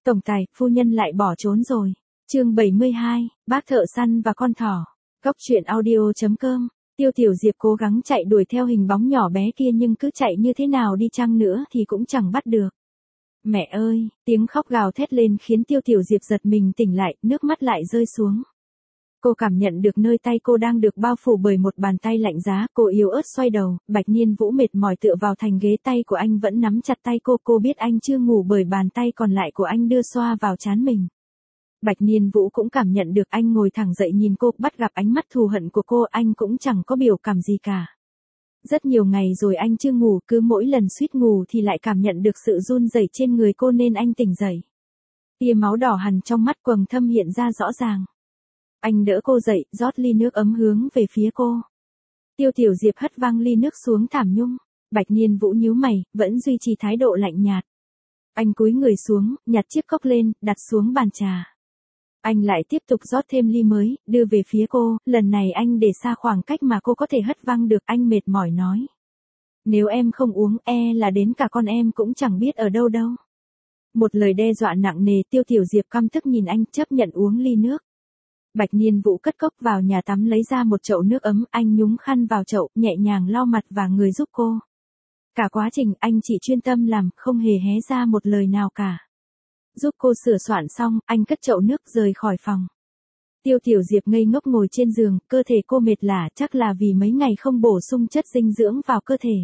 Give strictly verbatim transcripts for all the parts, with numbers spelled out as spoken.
Tổng tài, phu nhân lại bỏ trốn rồi. Chương bảy mươi hai, bác thợ săn và con thỏ. Góc truyện audio chấm com. Tiêu Tiểu Diệp cố gắng chạy đuổi theo hình bóng nhỏ bé kia nhưng cứ chạy như thế nào đi chăng nữa thì cũng chẳng bắt được. Mẹ ơi, tiếng khóc gào thét lên khiến Tiêu Tiểu Diệp giật mình tỉnh lại, nước mắt lại rơi xuống. Cô cảm nhận được nơi tay cô đang được bao phủ bởi một bàn tay lạnh giá, cô yếu ớt xoay đầu, Bạch Niên Vũ mệt mỏi tựa vào thành ghế, tay của anh vẫn nắm chặt tay cô, cô biết anh chưa ngủ bởi bàn tay còn lại của anh đưa xoa vào trán mình. Bạch Niên Vũ cũng cảm nhận được, anh ngồi thẳng dậy nhìn cô, bắt gặp ánh mắt thù hận của cô, anh cũng chẳng có biểu cảm gì cả. Rất nhiều ngày rồi anh chưa ngủ, cứ mỗi lần suýt ngủ thì lại cảm nhận được sự run rẩy trên người cô nên anh tỉnh dậy. Tia máu đỏ hằn trong mắt quầng thâm hiện ra rõ ràng. Anh đỡ cô dậy, rót ly nước ấm hướng về phía cô. Tiêu Tiểu Diệp hất văng ly nước xuống thảm nhung. Bạch Niên Vũ nhíu mày, vẫn duy trì thái độ lạnh nhạt. Anh cúi người xuống, nhặt chiếc cốc lên, đặt xuống bàn trà. Anh lại tiếp tục rót thêm ly mới, đưa về phía cô, lần này anh để xa khoảng cách mà cô có thể hất văng được, anh mệt mỏi nói. Nếu em không uống, e là đến cả con em cũng chẳng biết ở đâu đâu. Một lời đe dọa nặng nề, Tiêu Tiểu Diệp căm tức nhìn anh, chấp nhận uống ly nước. Bạch Niên Vũ cất cốc vào nhà tắm lấy ra một chậu nước ấm, anh nhúng khăn vào chậu, nhẹ nhàng lau mặt và người giúp cô. Cả quá trình anh chỉ chuyên tâm làm, không hề hé ra một lời nào cả. Giúp cô sửa soạn xong, anh cất chậu nước rời khỏi phòng. Tiêu Tiểu Diệp ngây ngốc ngồi trên giường, cơ thể cô mệt lả, chắc là vì mấy ngày không bổ sung chất dinh dưỡng vào cơ thể.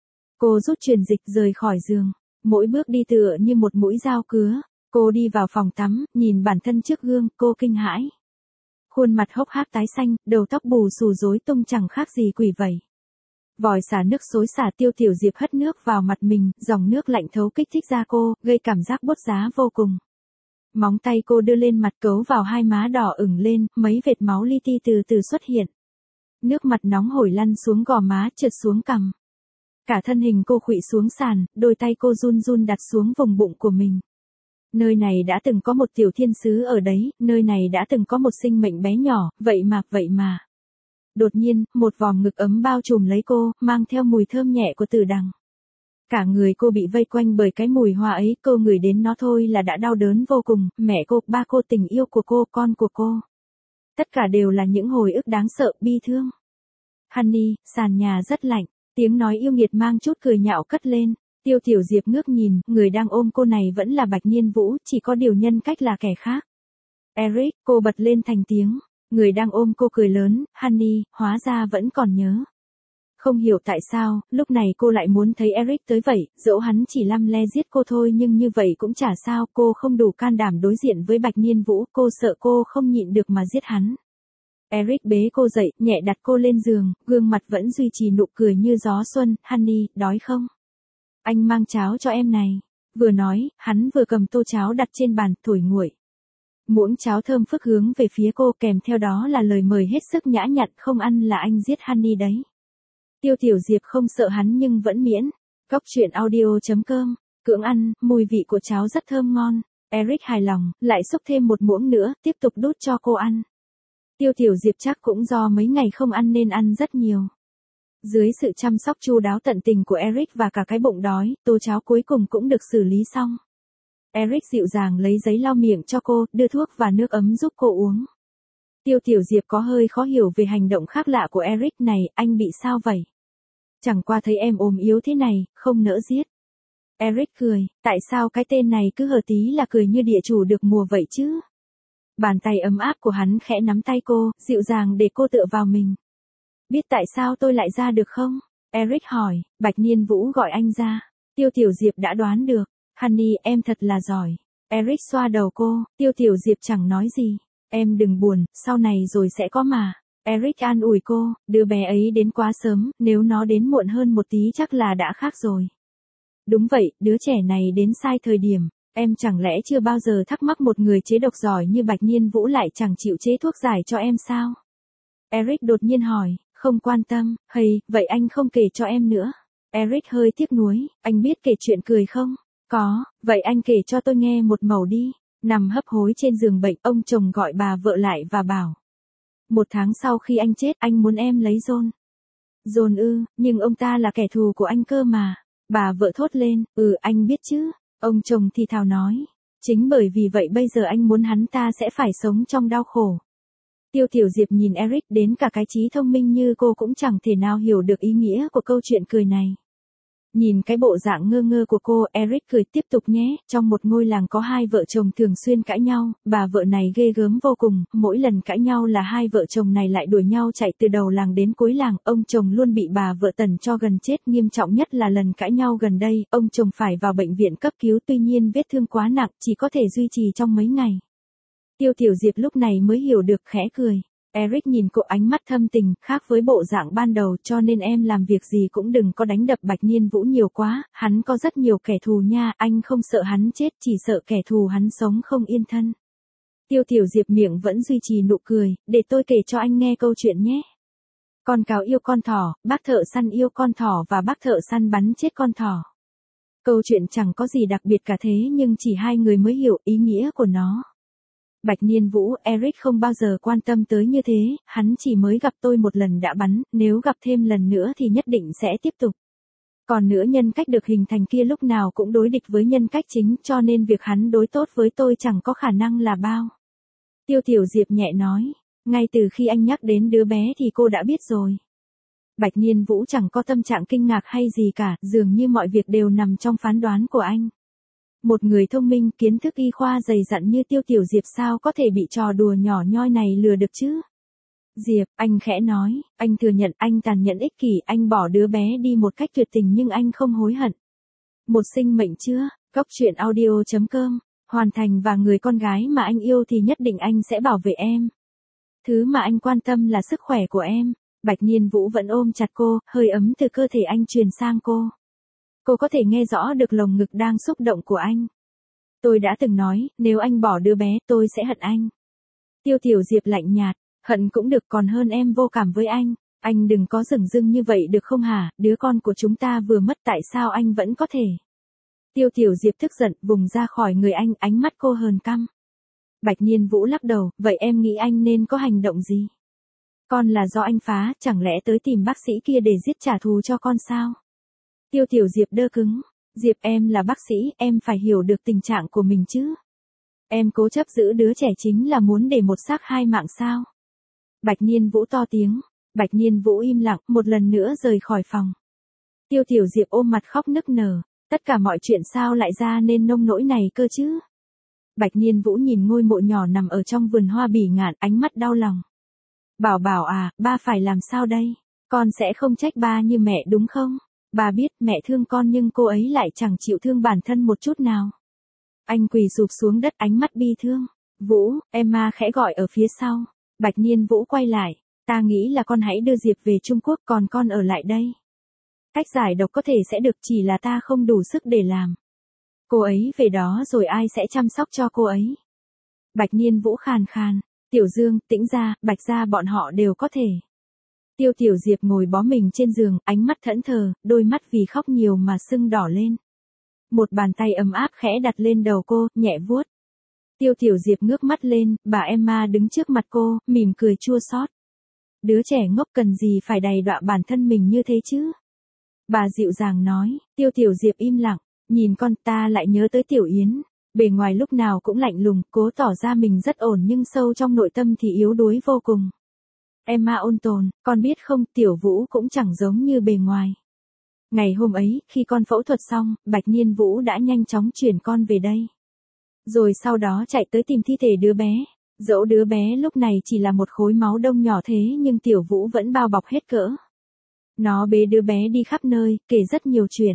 Cô rút truyền dịch rời khỏi giường, mỗi bước đi tựa như một mũi dao cứa. Cô đi vào phòng tắm, nhìn bản thân trước gương, cô kinh hãi. Khuôn mặt hốc hác tái xanh, đầu tóc bù xù rối tung chẳng khác gì quỷ vậy. Vòi xả nước xối xả, Tiêu Tiểu Diệp hất nước vào mặt mình, dòng nước lạnh thấu kích thích da cô, gây cảm giác bốt giá vô cùng. Móng tay cô đưa lên mặt cấu vào hai má đỏ ửng lên, mấy vệt máu li ti từ từ xuất hiện. Nước mặt nóng hổi lăn xuống gò má, trượt xuống cằm. Cả thân hình cô khuỵu xuống sàn, đôi tay cô run run đặt xuống vùng bụng của mình. Nơi này đã từng có một tiểu thiên sứ ở đấy, nơi này đã từng có một sinh mệnh bé nhỏ, vậy mà, vậy mà. Đột nhiên, một vòm ngực ấm bao trùm lấy cô, mang theo mùi thơm nhẹ của tử đằng. Cả người cô bị vây quanh bởi cái mùi hoa ấy, cô ngửi đến nó thôi là đã đau đớn vô cùng, mẹ cô, ba cô, tình yêu của cô, con của cô. Tất cả đều là những hồi ức đáng sợ, bi thương. Honey, sàn nhà rất lạnh, tiếng nói yêu nghiệt mang chút cười nhạo cất lên. Tiêu Tiểu Diệp ngước nhìn, người đang ôm cô này vẫn là Bạch Niên Vũ, chỉ có điều nhân cách là kẻ khác. Eric, cô bật lên thành tiếng. Người đang ôm cô cười lớn, Honey, hóa ra vẫn còn nhớ. Không hiểu tại sao, lúc này cô lại muốn thấy Eric tới vậy, dẫu hắn chỉ lăm le giết cô thôi nhưng như vậy cũng chả sao, cô không đủ can đảm đối diện với Bạch Niên Vũ, cô sợ cô không nhịn được mà giết hắn. Eric bế cô dậy, nhẹ đặt cô lên giường, gương mặt vẫn duy trì nụ cười như gió xuân, Honey, đói không? Anh mang cháo cho em này. Vừa nói, hắn vừa cầm tô cháo đặt trên bàn, thổi nguội. Muỗng cháo thơm phức hướng về phía cô, kèm theo đó là lời mời hết sức nhã nhặn, không ăn là anh giết Honey đấy. Tiêu Tiểu Diệp không sợ hắn nhưng vẫn miễn. Góc truyện audio chấm com. Cưỡng ăn, mùi vị của cháo rất thơm ngon. Eric hài lòng, lại xúc thêm một muỗng nữa, tiếp tục đút cho cô ăn. Tiêu Tiểu Diệp chắc cũng do mấy ngày không ăn nên ăn rất nhiều. Dưới sự chăm sóc chu đáo tận tình của Eric và cả cái bụng đói, tô cháo cuối cùng cũng được xử lý xong. Eric dịu dàng lấy giấy lau miệng cho cô, đưa thuốc và nước ấm giúp cô uống. Tiêu Tiểu Diệp có hơi khó hiểu về hành động khác lạ của Eric này, anh bị sao vậy? Chẳng qua thấy em ốm yếu thế này, không nỡ giết. Eric cười, tại sao cái tên này cứ hờ tí là cười như địa chủ được mùa vậy chứ? Bàn tay ấm áp của hắn khẽ nắm tay cô, dịu dàng để cô tựa vào mình. Biết tại sao tôi lại ra được không? Eric hỏi, Bạch Niên Vũ gọi anh ra. Tiêu Tiểu Diệp đã đoán được. Honey, em thật là giỏi. Eric xoa đầu cô, Tiêu Tiểu Diệp chẳng nói gì. Em đừng buồn, sau này rồi sẽ có mà. Eric an ủi cô, đứa bé ấy đến quá sớm, nếu nó đến muộn hơn một tí chắc là đã khác rồi. Đúng vậy, đứa trẻ này đến sai thời điểm. Em chẳng lẽ chưa bao giờ thắc mắc một người chế độc giỏi như Bạch Niên Vũ lại chẳng chịu chế thuốc giải cho em sao? Eric đột nhiên hỏi. Không quan tâm, hay, vậy anh không kể cho em nữa. Eric hơi tiếc nuối, anh biết kể chuyện cười không? Có, vậy anh kể cho tôi nghe một mẩu đi. Nằm hấp hối trên giường bệnh, ông chồng gọi bà vợ lại và bảo. Một tháng sau khi anh chết, anh muốn em lấy John. John ư, nhưng ông ta là kẻ thù của anh cơ mà. Bà vợ thốt lên, ừ anh biết chứ. Ông chồng thì thào nói. Chính bởi vì vậy bây giờ anh muốn hắn ta sẽ phải sống trong đau khổ. Tiêu Tiểu Diệp nhìn Eric, đến cả cái trí thông minh như cô cũng chẳng thể nào hiểu được ý nghĩa của câu chuyện cười này. Nhìn cái bộ dạng ngơ ngơ của cô, Eric cười tiếp tục nhé, trong một ngôi làng có hai vợ chồng thường xuyên cãi nhau, bà vợ này ghê gớm vô cùng, mỗi lần cãi nhau là hai vợ chồng này lại đuổi nhau chạy từ đầu làng đến cuối làng, ông chồng luôn bị bà vợ tần cho gần chết, nghiêm trọng nhất là lần cãi nhau gần đây, ông chồng phải vào bệnh viện cấp cứu, tuy nhiên vết thương quá nặng, chỉ có thể duy trì trong mấy ngày. Tiêu Tiểu Diệp lúc này mới hiểu được, khẽ cười. Eric nhìn cô ánh mắt thâm tình, khác với bộ dạng ban đầu, cho nên em làm việc gì cũng đừng có đánh đập Bạch Nhiên Vũ nhiều quá, hắn có rất nhiều kẻ thù nha, anh không sợ hắn chết, chỉ sợ kẻ thù hắn sống không yên thân. Tiêu Tiểu Diệp miệng vẫn duy trì nụ cười, để tôi kể cho anh nghe câu chuyện nhé. Con cáo yêu con thỏ, bác thợ săn yêu con thỏ và bác thợ săn bắn chết con thỏ. Câu chuyện chẳng có gì đặc biệt cả thế nhưng chỉ hai người mới hiểu ý nghĩa của nó. Bạch Nhiên Vũ, Eric không bao giờ quan tâm tới như thế, hắn chỉ mới gặp tôi một lần đã bắn, nếu gặp thêm lần nữa thì nhất định sẽ tiếp tục. Còn nữa nhân cách được hình thành kia lúc nào cũng đối địch với nhân cách chính, cho nên việc hắn đối tốt với tôi chẳng có khả năng là bao. Tiêu Tiểu Diệp nhẹ nói, ngay từ khi anh nhắc đến đứa bé thì cô đã biết rồi. Bạch Nhiên Vũ chẳng có tâm trạng kinh ngạc hay gì cả, dường như mọi việc đều nằm trong phán đoán của anh. Một người thông minh, kiến thức y khoa dày dặn như Tiêu Tiểu Diệp sao có thể bị trò đùa nhỏ nhoi này lừa được chứ? Diệp, anh khẽ nói, anh thừa nhận anh tàn nhẫn ích kỷ, anh bỏ đứa bé đi một cách tuyệt tình nhưng anh không hối hận. Một sinh mệnh chưa, Cốc truyện audio chấm com, hoàn thành và người con gái mà anh yêu thì nhất định anh sẽ bảo vệ em. Thứ mà anh quan tâm là sức khỏe của em. Bạch Nhiên Vũ vẫn ôm chặt cô, hơi ấm từ cơ thể anh truyền sang cô. Cô có thể nghe rõ được lồng ngực đang xúc động của anh. Tôi đã từng nói, nếu anh bỏ đứa bé, tôi sẽ hận anh. Tiêu Tiểu Diệp lạnh nhạt, hận cũng được còn hơn em vô cảm với anh. Anh đừng có dửng dưng như vậy được không hả, đứa con của chúng ta vừa mất tại sao anh vẫn có thể. Tiêu Tiểu Diệp tức giận, vùng ra khỏi người anh, ánh mắt cô hờn căm. Bạch Nhiên Vũ lắc đầu, vậy em nghĩ anh nên có hành động gì? Con là do anh phá, chẳng lẽ tới tìm bác sĩ kia để giết trả thù cho con sao? Tiêu Tiểu Diệp đơ cứng. Diệp, em là bác sĩ, em phải hiểu được tình trạng của mình chứ. Em cố chấp giữ đứa trẻ chính là muốn để một xác hai mạng sao? Bạch Nhiên Vũ to tiếng. Bạch Nhiên Vũ im lặng, một lần nữa rời khỏi phòng. Tiêu Tiểu Diệp ôm mặt khóc nức nở. Tất cả mọi chuyện sao lại ra nên nông nỗi này cơ chứ? Bạch Nhiên Vũ nhìn ngôi mộ nhỏ nằm ở trong vườn hoa bỉ ngạn, ánh mắt đau lòng. Bảo Bảo à, ba phải làm sao đây? Con sẽ không trách ba như mẹ đúng không? Bà biết mẹ thương con nhưng cô ấy lại chẳng chịu thương bản thân một chút nào. Anh quỳ sụp xuống đất, ánh mắt bi thương. Vũ, Emma khẽ gọi ở phía sau. Bạch Nhiên Vũ quay lại. Ta nghĩ là con hãy đưa Diệp về Trung Quốc còn con ở lại đây. Cách giải độc có thể sẽ được, chỉ là ta không đủ sức để làm. Cô ấy về đó rồi ai sẽ chăm sóc cho cô ấy? Bạch Nhiên Vũ khàn khàn. Tiểu Dương, Tĩnh Gia, Bạch Gia bọn họ đều có thể. Tiêu Tiểu Diệp ngồi bó mình trên giường, ánh mắt thẫn thờ, đôi mắt vì khóc nhiều mà sưng đỏ lên. Một bàn tay ấm áp khẽ đặt lên đầu cô, nhẹ vuốt. Tiêu Tiểu Diệp ngước mắt lên, bà Emma đứng trước mặt cô, mỉm cười chua xót. Đứa trẻ ngốc cần gì phải đầy đọa bản thân mình như thế chứ? Bà dịu dàng nói. Tiêu Tiểu Diệp im lặng, nhìn con, ta lại nhớ tới Tiểu Yến. Bề ngoài lúc nào cũng lạnh lùng, cố tỏ ra mình rất ổn nhưng sâu trong nội tâm thì yếu đuối vô cùng. Emma ôn tồn, con biết không, Tiểu Vũ cũng chẳng giống như bề ngoài. Ngày hôm ấy, khi con phẫu thuật xong, Bạch Nhiên Vũ đã nhanh chóng chuyển con về đây. Rồi sau đó chạy tới tìm thi thể đứa bé. Dẫu đứa bé lúc này chỉ là một khối máu đông nhỏ thế nhưng Tiểu Vũ vẫn bao bọc hết cỡ. Nó bế đứa bé đi khắp nơi, kể rất nhiều chuyện.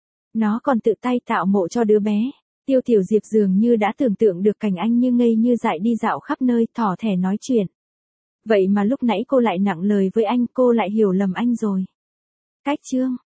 Nó còn tự tay tạo mộ cho đứa bé. Tiêu Tiểu Diệp dường như đã tưởng tượng được cảnh anh như ngây như dại đi dạo khắp nơi, thỏ thẻ nói chuyện. Vậy mà lúc nãy cô lại nặng lời với anh, cô lại hiểu lầm anh rồi. Cách chương